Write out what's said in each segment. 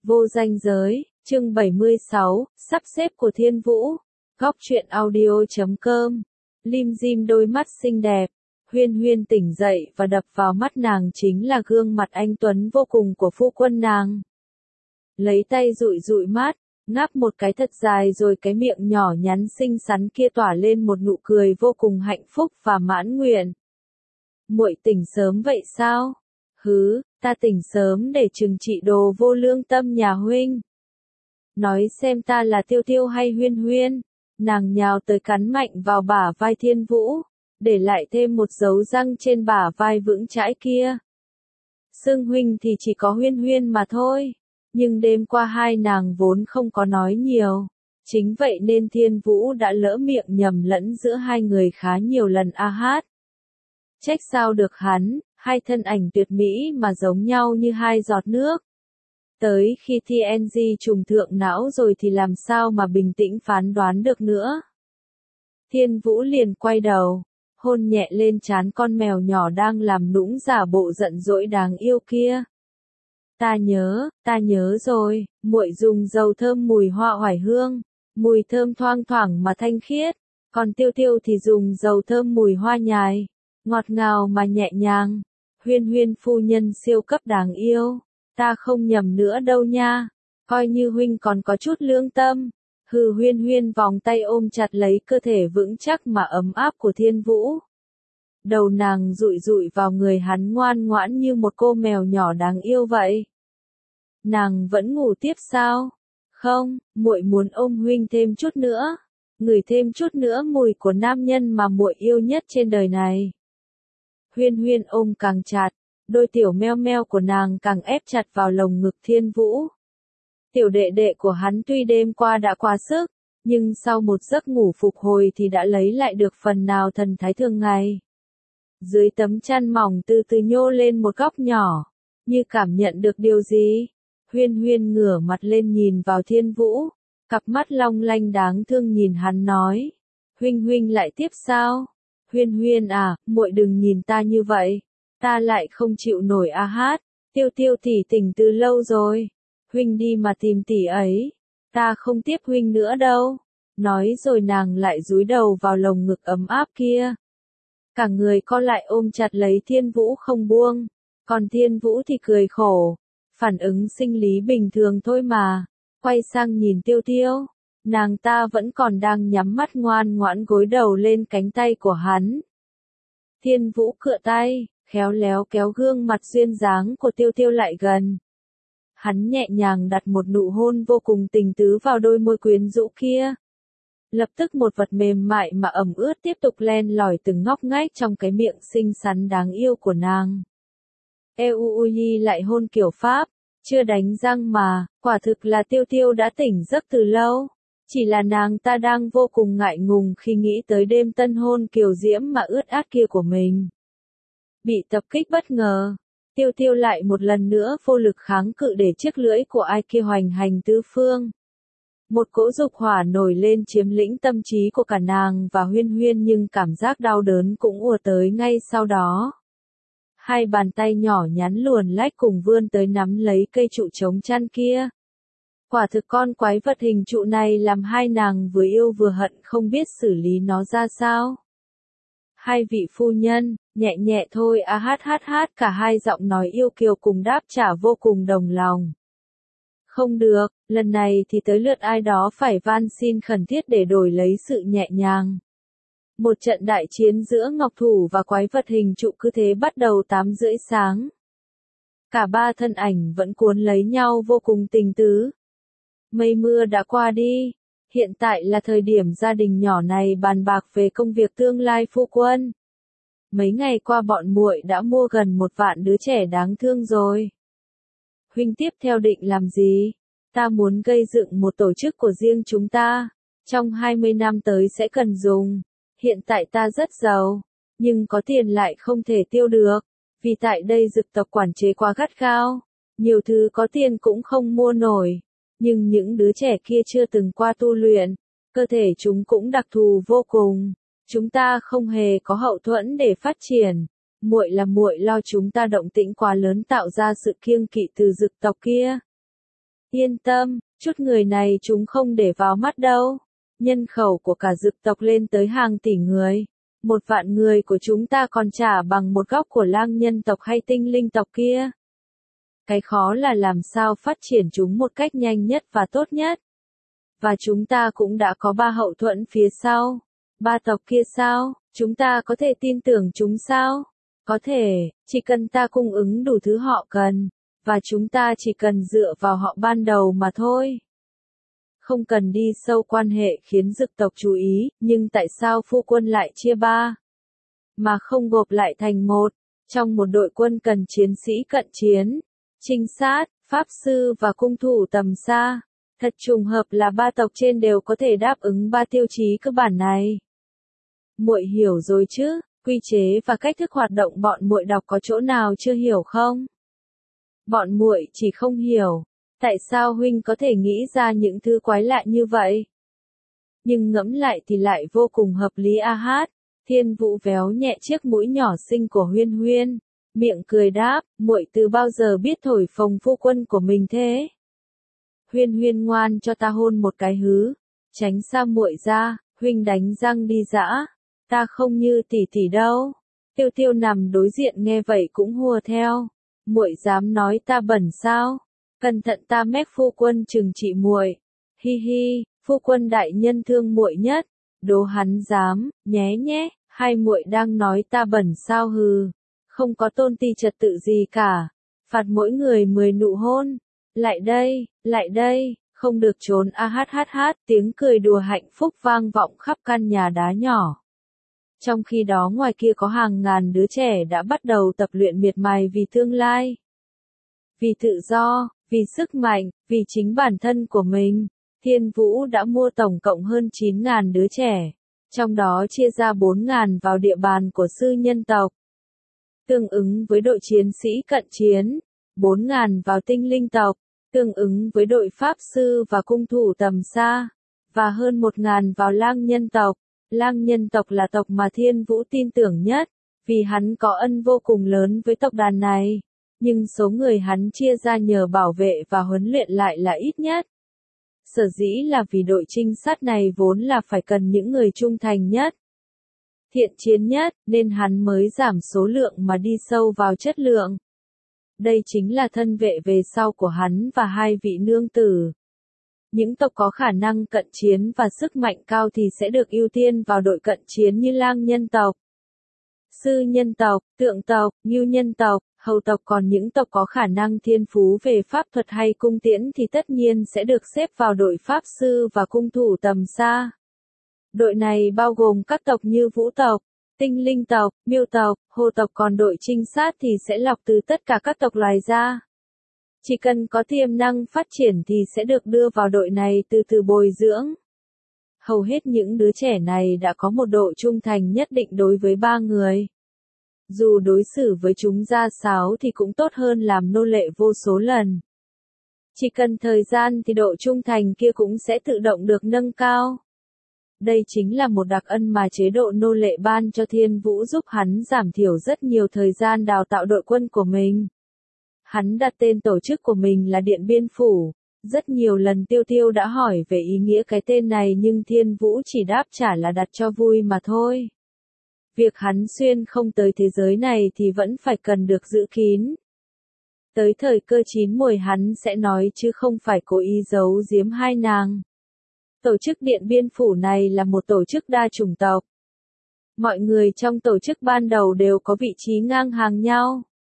Vô danh giới, chương 76, sắp xếp của Thiên Vũ. Góc truyện audio.com. Lim dim đôi mắt xinh đẹp. Huyên Huyên tỉnh dậy và đập vào mắt nàng chính là gương mặt anh tuấn vô cùng của phu quân nàng. Lấy tay dụi dụi mắt, ngáp một cái thật dài rồi cái miệng nhỏ nhắn xinh xắn kia tỏa lên một nụ cười vô cùng hạnh phúc và mãn nguyện. Muội tỉnh sớm vậy sao? Hứ, ta tỉnh sớm để trừng trị đồ vô lương tâm nhà huynh. Nói xem ta là Tiêu Tiêu hay Huyên Huyên. Nàng nhào tới cắn mạnh vào bả vai Thiên Vũ, để lại thêm một dấu răng trên bả vai vững chãi kia. Xưng huynh thì chỉ có Huyên Huyên mà thôi, nhưng đêm qua hai nàng vốn không có nói nhiều. Chính vậy nên Thiên Vũ đã lỡ miệng nhầm lẫn giữa hai người khá nhiều lần a hát. Trách sao được hắn, hai thân ảnh tuyệt mỹ mà giống nhau như hai giọt nước. Tới khi TNG trùng thượng não rồi thì làm sao mà bình tĩnh phán đoán được nữa. Thiên Vũ liền quay đầu, hôn nhẹ lên trán con mèo nhỏ đang làm nũng giả bộ giận dỗi đáng yêu kia. Ta nhớ rồi, muội dùng dầu thơm mùi hoa oải hương, mùi thơm thoang thoảng mà thanh khiết, còn Tiêu Tiêu thì dùng dầu thơm mùi hoa nhài, ngọt ngào mà nhẹ nhàng. Huyên Huyên phu nhân siêu cấp đáng yêu. Ta không nhầm nữa đâu nha, coi như huynh còn có chút lương tâm. Hừ, Huyên Huyên vòng tay ôm chặt lấy cơ thể vững chắc mà ấm áp của Thiên Vũ. Đầu nàng dụi dụi vào người hắn ngoan ngoãn như một cô mèo nhỏ đáng yêu vậy. Nàng vẫn ngủ tiếp sao? Không, muội muốn ôm huynh thêm chút nữa, ngửi thêm chút nữa mùi của nam nhân mà muội yêu nhất trên đời này. Huyên Huyên ôm càng chặt, đôi tiểu meo meo của nàng càng ép chặt vào lồng ngực Thiên Vũ. Tiểu đệ đệ của hắn tuy đêm qua đã quá sức, nhưng sau một giấc ngủ phục hồi thì đã lấy lại được phần nào thần thái thường ngày. Dưới tấm chăn mỏng từ từ nhô lên một góc nhỏ, như cảm nhận được điều gì. Huyên Huyên ngửa mặt lên nhìn vào Thiên Vũ, cặp mắt long lanh đáng thương nhìn hắn nói. Huynh lại tiếp sao? Huyên Huyên à, muội đừng nhìn ta như vậy. Ta lại không chịu nổi a hát, Tiêu Tiêu tỷ tỉnh từ lâu rồi. Huynh đi mà tìm tỷ ấy. Ta không tiếp huynh nữa đâu. Nói rồi nàng lại dúi đầu vào lồng ngực ấm áp kia. Cả người co lại ôm chặt lấy Thiên Vũ không buông. Còn Thiên Vũ thì cười khổ. Phản ứng sinh lý bình thường thôi mà. Quay sang nhìn Tiêu Tiêu. Nàng ta vẫn còn đang nhắm mắt ngoan ngoãn gối đầu lên cánh tay của hắn. Thiên Vũ cựa tay, khéo léo kéo gương mặt duyên dáng của Tiêu Tiêu lại gần. Hắn nhẹ nhàng đặt một nụ hôn vô cùng tình tứ vào đôi môi quyến rũ kia. Lập tức một vật mềm mại mà ẩm ướt tiếp tục len lỏi từng ngóc ngách trong cái miệng xinh xắn đáng yêu của nàng. Eui lại hôn kiểu Pháp, chưa đánh răng mà, quả thực là Tiêu Tiêu đã tỉnh giấc từ lâu. Chỉ là nàng ta đang vô cùng ngại ngùng khi nghĩ tới đêm tân hôn kiều diễm mà ướt át kia của mình. Bị tập kích bất ngờ, Tiêu Tiêu lại một lần nữa vô lực kháng cự để chiếc lưỡi của ai kia hoành hành tứ phương. Một cỗ dục hỏa nổi lên chiếm lĩnh tâm trí của cả nàng và Huyên Huyên, nhưng cảm giác đau đớn cũng ùa tới ngay sau đó. Hai bàn tay nhỏ nhắn luồn lách cùng vươn tới nắm lấy cây trụ chống chăn kia. Quả thực con quái vật hình trụ này làm hai nàng vừa yêu vừa hận không biết xử lý nó ra sao. Hai vị phu nhân, nhẹ nhẹ thôi a hát hát hát, cả hai giọng nói yêu kiều cùng đáp trả vô cùng đồng lòng. Không được, lần này thì tới lượt ai đó phải van xin khẩn thiết để đổi lấy sự nhẹ nhàng. Một trận đại chiến giữa Ngọc Thủ và quái vật hình trụ cứ thế bắt đầu 8:30 sáng. Cả ba thân ảnh vẫn cuốn lấy nhau vô cùng tình tứ. Mây mưa đã qua đi, hiện tại là thời điểm gia đình nhỏ này bàn bạc về công việc tương lai phu quân. Mấy ngày qua bọn muội đã mua gần 1 vạn đứa trẻ đáng thương rồi. Huynh tiếp theo định làm gì? Ta muốn gây dựng một tổ chức của riêng chúng ta, trong 20 năm tới sẽ cần dùng. Hiện tại ta rất giàu, nhưng có tiền lại không thể tiêu được, vì tại đây dực tộc quản chế quá gắt gao, nhiều thứ có tiền cũng không mua nổi. Nhưng những đứa trẻ kia chưa từng qua tu luyện, cơ thể chúng cũng đặc thù vô cùng. Chúng ta không hề có hậu thuẫn để phát triển. Muội lo chúng ta động tĩnh quá lớn tạo ra sự kiêng kỵ từ dực tộc kia. Yên tâm, chút người này chúng không để vào mắt đâu. Nhân khẩu của cả dực tộc lên tới hàng tỷ người. 1 vạn người của chúng ta còn chả bằng một góc của lang nhân tộc hay tinh linh tộc kia. Cái khó là làm sao phát triển chúng một cách nhanh nhất và tốt nhất. Và chúng ta cũng đã có 3 hậu thuẫn phía sau. 3 tộc kia sao, chúng ta có thể tin tưởng chúng sao? Có thể, chỉ cần ta cung ứng đủ thứ họ cần, và chúng ta chỉ cần dựa vào họ ban đầu mà thôi. Không cần đi sâu quan hệ khiến dực tộc chú ý, nhưng tại sao phu quân lại chia 3? Mà không gộp lại thành 1, trong một đội quân cần chiến sĩ cận chiến, trinh sát, pháp sư và cung thủ tầm xa. Thật trùng hợp là 3 tộc trên đều có thể đáp ứng 3 tiêu chí cơ bản này. Muội hiểu rồi chứ, quy chế và cách thức hoạt động bọn muội đọc có chỗ nào chưa hiểu không? Bọn muội chỉ không hiểu, tại sao huynh có thể nghĩ ra những thứ quái lạ như vậy? Nhưng ngẫm lại thì lại vô cùng hợp lý a hát. Thiên Vũ véo nhẹ chiếc mũi nhỏ xinh của Huyên Huyên, miệng cười đáp, muội từ bao giờ biết thổi phồng phu quân của mình thế? Huyên Huyên ngoan cho ta hôn một cái hứ, tránh xa muội ra, huynh đánh răng đi dã, ta không như tỷ tỷ đâu. Tiêu Tiêu nằm đối diện nghe vậy cũng hùa theo, muội dám nói ta bẩn sao? Cẩn thận ta mách phu quân trừng trị muội. Hi hi, phu quân đại nhân thương muội nhất, đố hắn dám, nhé nhé, hai muội đang nói ta bẩn sao hừ, không có tôn ti trật tự gì cả, phạt mỗi người 10 nụ hôn. Lại đây, không được trốn a hát hát hát, tiếng cười đùa hạnh phúc vang vọng khắp căn nhà đá nhỏ. Trong khi đó ngoài kia có hàng ngàn đứa trẻ đã bắt đầu tập luyện miệt mài vì tương lai. Vì tự do, vì sức mạnh, vì chính bản thân của mình, Thiên Vũ đã mua tổng cộng hơn 9.000 đứa trẻ, trong đó chia ra 4.000 vào địa bàn của sư nhân tộc. Tương ứng với đội chiến sĩ cận chiến, 4.000 vào tinh linh tộc, tương ứng với đội pháp sư và cung thủ tầm xa, và hơn 1.000 vào lang nhân tộc. Lang nhân tộc là tộc mà Thiên Vũ tin tưởng nhất, vì hắn có ân vô cùng lớn với tộc đàn này, nhưng số người hắn chia ra nhờ bảo vệ và huấn luyện lại là ít nhất. Sở dĩ là vì đội trinh sát này vốn là phải cần những người trung thành nhất, thiện chiến nhất, nên hắn mới giảm số lượng mà đi sâu vào chất lượng. Đây chính là thân vệ về sau của hắn và 2 vị nương tử. Những tộc có khả năng cận chiến và sức mạnh cao thì sẽ được ưu tiên vào đội cận chiến như lang nhân tộc, sư nhân tộc, tượng tộc, ngưu nhân tộc, hầu tộc, còn những tộc có khả năng thiên phú về pháp thuật hay cung tiễn thì tất nhiên sẽ được xếp vào đội pháp sư và cung thủ tầm xa. Đội này bao gồm các tộc như vũ tộc, tinh linh tộc, miêu tộc, hồ tộc, còn đội trinh sát thì sẽ lọc từ tất cả các tộc loài ra. Chỉ cần có tiềm năng phát triển thì sẽ được đưa vào đội này từ từ bồi dưỡng. Hầu hết những đứa trẻ này đã có một độ trung thành nhất định đối với 3 người. Dù đối xử với chúng ra sáo thì cũng tốt hơn làm nô lệ vô số lần. Chỉ cần thời gian thì độ trung thành kia cũng sẽ tự động được nâng cao. Đây chính là một đặc ân mà chế độ nô lệ ban cho Thiên Vũ, giúp hắn giảm thiểu rất nhiều thời gian đào tạo đội quân của mình. Hắn đặt tên tổ chức của mình là Điện Biên Phủ. Rất nhiều lần Tiêu Tiêu đã hỏi về ý nghĩa cái tên này nhưng Thiên Vũ chỉ đáp trả là đặt cho vui mà thôi. Việc hắn xuyên không tới thế giới này thì vẫn phải cần được giữ kín. Tới thời cơ chín muồi hắn sẽ nói chứ không phải cố ý giấu giếm hai nàng. Tổ chức Điện Biên Phủ này là một tổ chức đa chủng tộc. Mọi người trong tổ chức ban đầu đều có vị trí ngang hàng nhau.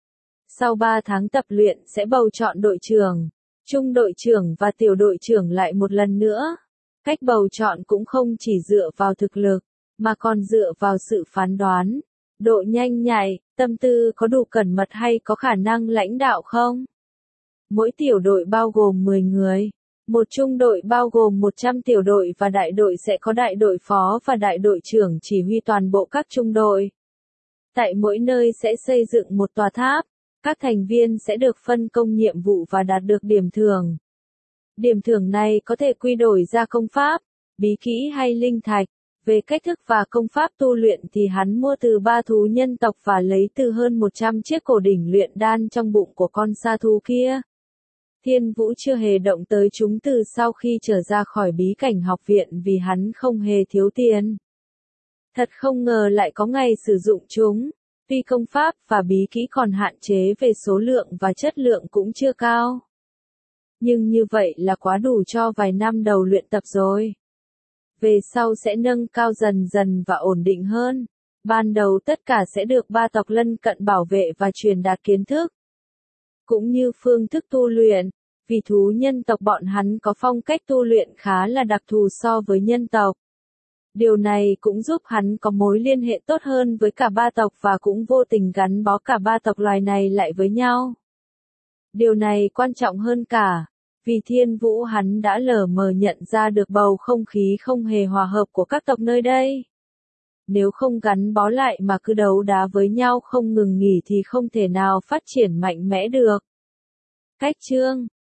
Sau 3 tháng tập luyện sẽ bầu chọn đội trưởng, trung đội trưởng và tiểu đội trưởng lại một lần nữa. Cách bầu chọn cũng không chỉ dựa vào thực lực, mà còn dựa vào sự phán đoán, độ nhanh nhạy, tâm tư có đủ cẩn mật hay có khả năng lãnh đạo không. Mỗi tiểu đội bao gồm 10 người. Một trung đội bao gồm 100 tiểu đội và đại đội sẽ có đại đội phó và đại đội trưởng chỉ huy toàn bộ các trung đội. Tại mỗi nơi sẽ xây dựng một tòa tháp. Các thành viên sẽ được phân công nhiệm vụ và đạt được điểm thưởng. Điểm thưởng này có thể quy đổi ra công pháp, bí kỹ hay linh thạch. Về cách thức và công pháp tu luyện thì hắn mua từ 3 thú nhân tộc và lấy từ hơn 100 chiếc cổ đỉnh luyện đan trong bụng của con sa thú kia. Thiên Vũ chưa hề động tới chúng từ sau khi trở ra khỏi bí cảnh học viện vì hắn không hề thiếu tiền. Thật không ngờ lại có ngày sử dụng chúng. Tuy công pháp và bí kỹ còn hạn chế về số lượng và chất lượng cũng chưa cao. Nhưng như vậy là quá đủ cho vài năm đầu luyện tập rồi. Về sau sẽ nâng cao dần dần và ổn định hơn. Ban đầu tất cả sẽ được ba tộc lân cận bảo vệ và truyền đạt kiến thức. Cũng như phương thức tu luyện, vì thú nhân tộc bọn hắn có phong cách tu luyện khá là đặc thù so với nhân tộc. Điều này cũng giúp hắn có mối liên hệ tốt hơn với cả ba tộc và cũng vô tình gắn bó cả ba tộc loài này lại với nhau. Điều này quan trọng hơn cả, vì Thiên Vũ hắn đã lờ mờ nhận ra được bầu không khí không hề hòa hợp của các tộc nơi đây. Nếu không gắn bó lại mà cứ đấu đá với nhau không ngừng nghỉ thì không thể nào phát triển mạnh mẽ được. Cách chương